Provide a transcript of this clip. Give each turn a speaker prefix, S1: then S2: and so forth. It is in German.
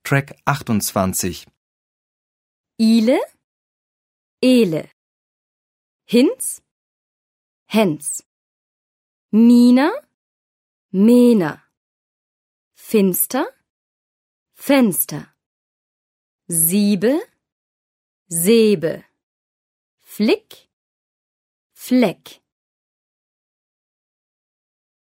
S1: Track 28.
S2: Ile, Ele. Hinz, Hens. Mina, Mena. Finster, Fenster. Siebe, Säbe. Flick, Fleck.